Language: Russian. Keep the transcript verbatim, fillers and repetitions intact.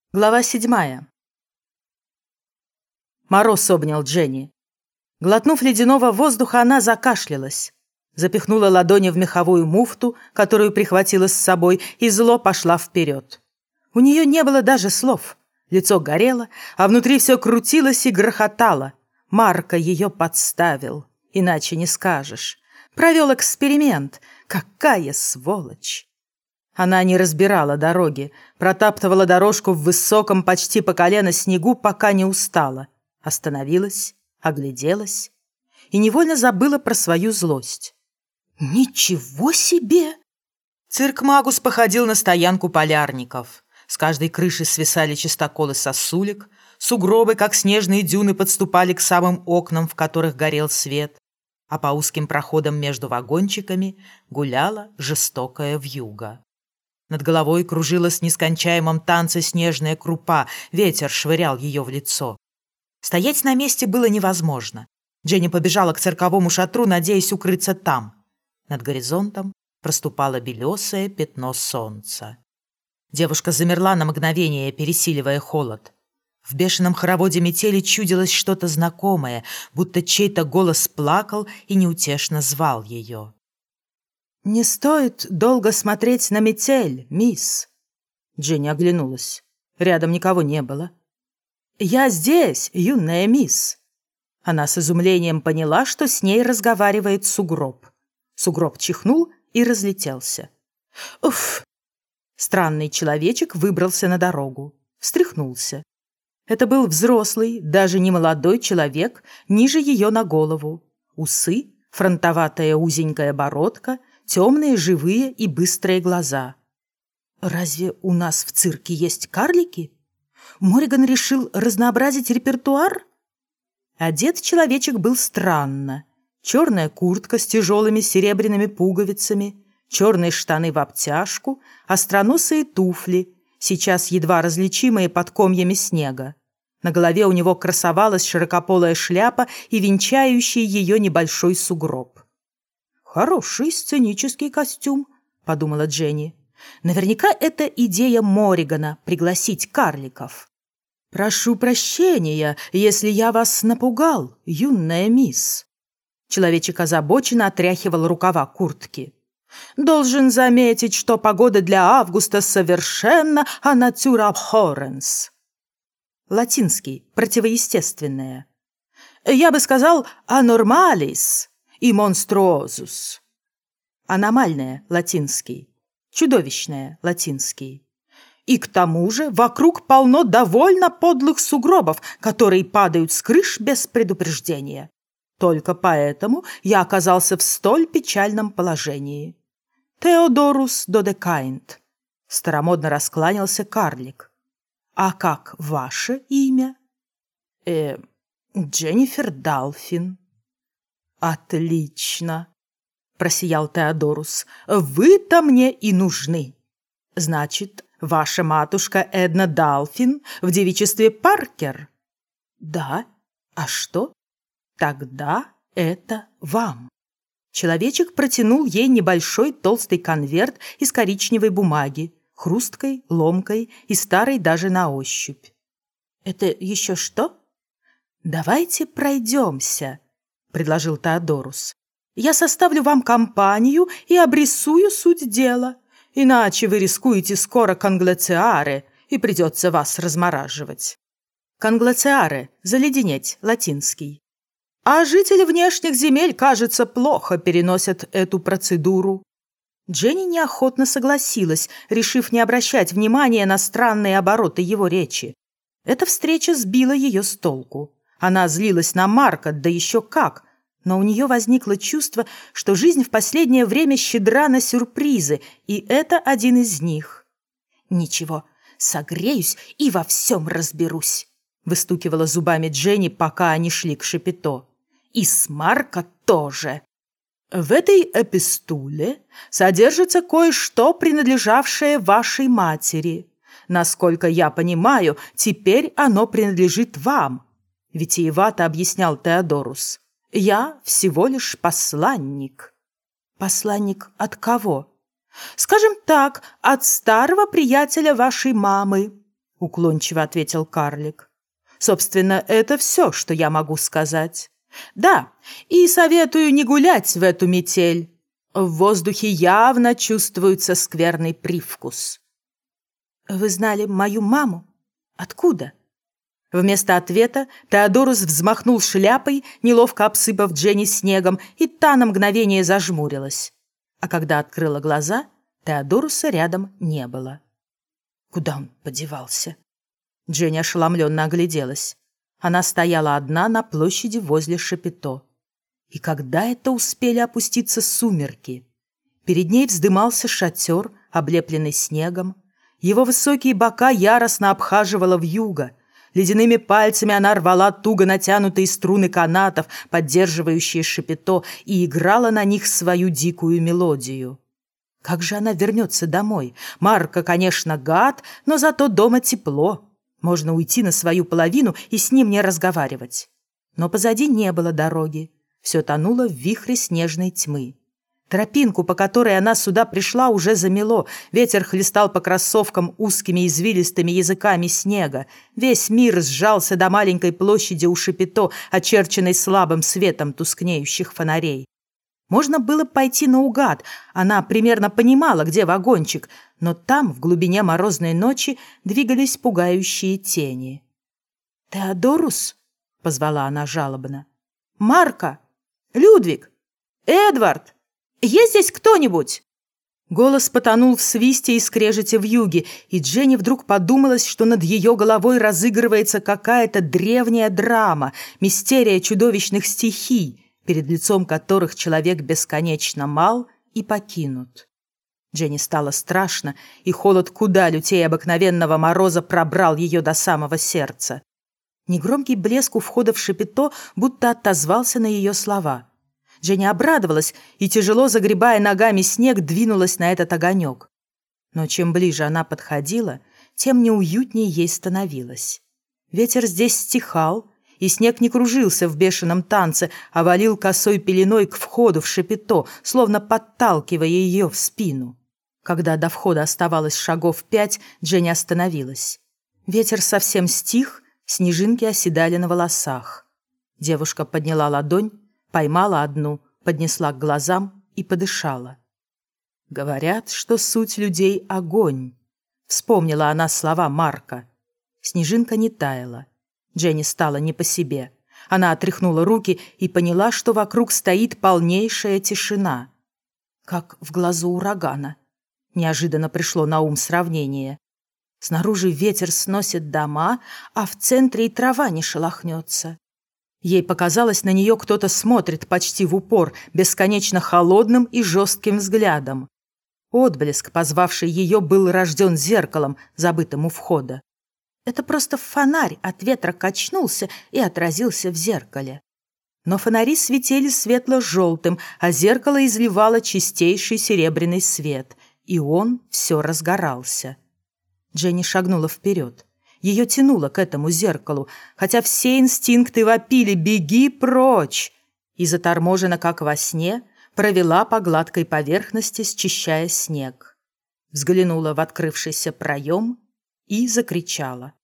Глава седьмая. Мороз обнял Дженни. Глотнув ледяного воздуха, она закашлялась. Запихнула ладони в меховую муфту, которую прихватила с собой, и зло пошла вперед. У нее не было даже слов. Лицо горело, а внутри все крутилось и грохотало. Марко ее подставил, иначе не скажешь. Провел эксперимент. Какая сволочь! Она не разбирала дороги, протаптывала дорожку в высоком, почти по колено снегу, пока не устала. Остановилась, огляделась и невольно забыла про свою злость. «Ничего себе!» Цирк Магус походил на стоянку полярников. С каждой крыши свисали чистоколы сосулек, сугробы, как снежные дюны, подступали к самым окнам, в которых горел свет, а по узким проходам между вагончиками гуляла жестокая вьюга. Над головой кружилась в нескончаемом танце снежная крупа, ветер швырял ее в лицо. Стоять на месте было невозможно. Дженни побежала к цирковому шатру, надеясь укрыться там. Над горизонтом проступало белесое пятно солнца. Девушка замерла на мгновение, пересиливая холод. В бешеном хороводе метели чудилось что-то знакомое, будто чей-то голос плакал и неутешно звал ее. «Не стоит долго смотреть на метель, мисс!» Дженни оглянулась. Рядом никого не было. «Я здесь, юная мисс!» Она с изумлением поняла, что с ней разговаривает сугроб. Сугроб чихнул и разлетелся. «Уф!» Странный человечек выбрался на дорогу, встряхнулся. Это был взрослый, даже не молодой человек, ниже ее на голову. Усы, фронтоватая узенькая бородка, темные, живые и быстрые глаза. «Разве у нас в цирке есть карлики? Морриган решил разнообразить репертуар?» Одет человечек был странно. Черная куртка с тяжелыми серебряными пуговицами, черные штаны в обтяжку, остроносые туфли, сейчас едва различимые под комьями снега. На голове у него красовалась широкополая шляпа и венчающий ее небольшой сугроб. «Хороший сценический костюм», — подумала Дженни. «Наверняка это идея Морригана — пригласить карликов». «Прошу прощения, если я вас напугал, юная мисс». Человечек озабоченно отряхивал рукава куртки. «Должен заметить, что погода для августа совершенно а натура абхорренс». Латинский, противоестественное. «Я бы сказал анормалис» и монструозус. Аномальное, латинский. Чудовищное, латинский. И к тому же вокруг полно довольно подлых сугробов, которые падают с крыш без предупреждения. Только поэтому я оказался в столь печальном положении. Теодорус Додекаинт. Старомодно раскланялся карлик. А как ваше имя? Э, Дженнифер Далфин. «Отлично!» – просиял Теодорус. «Вы-то мне и нужны. Значит, ваша матушка Эдна Далфин в девичестве Паркер?» «Да. А что?» «Тогда это вам». Человечек протянул ей небольшой толстый конверт из коричневой бумаги, хрусткой, ломкой и старой даже на ощупь. «Это еще что?» «Давайте пройдемся», — предложил Теодорус. «Я составлю вам компанию и обрисую суть дела, иначе вы рискуете скоро конглациаре, и придется вас размораживать». Конглациаре — заледенеть, латинский. А жители внешних земель, кажется, плохо переносят эту процедуру. Дженни неохотно согласилась, решив не обращать внимания на странные обороты его речи. Эта встреча сбила ее с толку. Она злилась на Марка, да еще как, но у нее возникло чувство, что жизнь в последнее время щедра на сюрпризы, и это один из них. «Ничего, согреюсь и во всем разберусь», — выстукивала зубами Дженни, пока они шли к Шапито. «И с Марко тоже». «В этой эпистуле содержится кое-что, принадлежавшее вашей матери. Насколько я понимаю, теперь оно принадлежит вам», — витиевато объяснял Теодорус. «Я всего лишь посланник». «Посланник от кого?» «Скажем так, от старого приятеля вашей мамы. уклончиво ответил карлик. «Собственно, это все, что я могу сказать. Да, и советую не гулять в эту метель. В воздухе явно чувствуется скверный привкус». «Вы знали мою маму? Откуда?» Вместо ответа Теодорус взмахнул шляпой, неловко обсыпав Дженни снегом, и та на мгновение зажмурилась. А когда открыла глаза, Теодоруса рядом не было. Куда он подевался? Дженни ошеломленно огляделась. Она стояла одна на площади возле Шапито. И когда это успели опуститься сумерки? Перед ней вздымался шатер, облепленный снегом. Его высокие бока яростно обхаживала вьюга. Ледяными пальцами она рвала туго натянутые струны канатов, поддерживающие Шапито, и играла на них свою дикую мелодию. Как же она вернется домой? Марко, конечно, гад, но зато дома тепло. Можно уйти на свою половину и с ним не разговаривать. Но позади не было дороги. Все тонуло в вихре снежной тьмы. Тропинку, по которой она сюда пришла, уже замело. Ветер хлестал по кроссовкам узкими извилистыми языками снега. Весь мир сжался до маленькой площади у Шапито, очерченной слабым светом тускнеющих фонарей. Можно было пойти наугад. Она примерно понимала, где вагончик, но там, в глубине морозной ночи, двигались пугающие тени. «Теодорус?» — позвала она жалобно. «Марко! Людвиг! Эдвард! Есть здесь кто-нибудь?» Голос потонул в свисте и скрежете вьюги, и Дженни вдруг подумалось, что над ее головой разыгрывается какая-то древняя драма, мистерия чудовищных стихий, перед лицом которых человек бесконечно мал и покинут. Дженни стало страшно, и холод куда лютее обыкновенного мороза пробрал ее до самого сердца. Негромкий блеск у входа в Шапито будто отозвался на ее слова. Дженни обрадовалась и, тяжело загребая ногами снег, двинулась на этот огонек. Но чем ближе она подходила, тем неуютнее ей становилось. Ветер здесь стихал, и снег не кружился в бешеном танце, а валил косой пеленой к входу в Шапито, словно подталкивая ее в спину. Когда до входа оставалось шагов пять, Дженни остановилась. Ветер совсем стих, снежинки оседали на волосах. Девушка подняла ладонь, поймала одну, поднесла к глазам и подышала. «Говорят, что суть людей — огонь», — вспомнила она слова Марка. Снежинка не таяла. Дженни стала не по себе. Она отряхнула руки и поняла, что вокруг стоит полнейшая тишина. Как в глазу урагана. Неожиданно пришло на ум сравнение. Снаружи ветер сносит дома, а в центре и трава не шелохнется. Ей показалось, на нее кто-то смотрит почти в упор, бесконечно холодным и жестким взглядом. Отблеск, позвавший ее, был рожден зеркалом, забытым у входа. Это просто фонарь от ветра качнулся и отразился в зеркале. Но фонари светили светло-желтым, а зеркало изливало чистейший серебряный свет, и он все разгорался. Дженни шагнула вперед. Ее тянуло к этому зеркалу, хотя все инстинкты вопили «беги прочь!» и, заторможена, как во сне, провела по гладкой поверхности, счищая снег. Взглянула в открывшийся проем и закричала.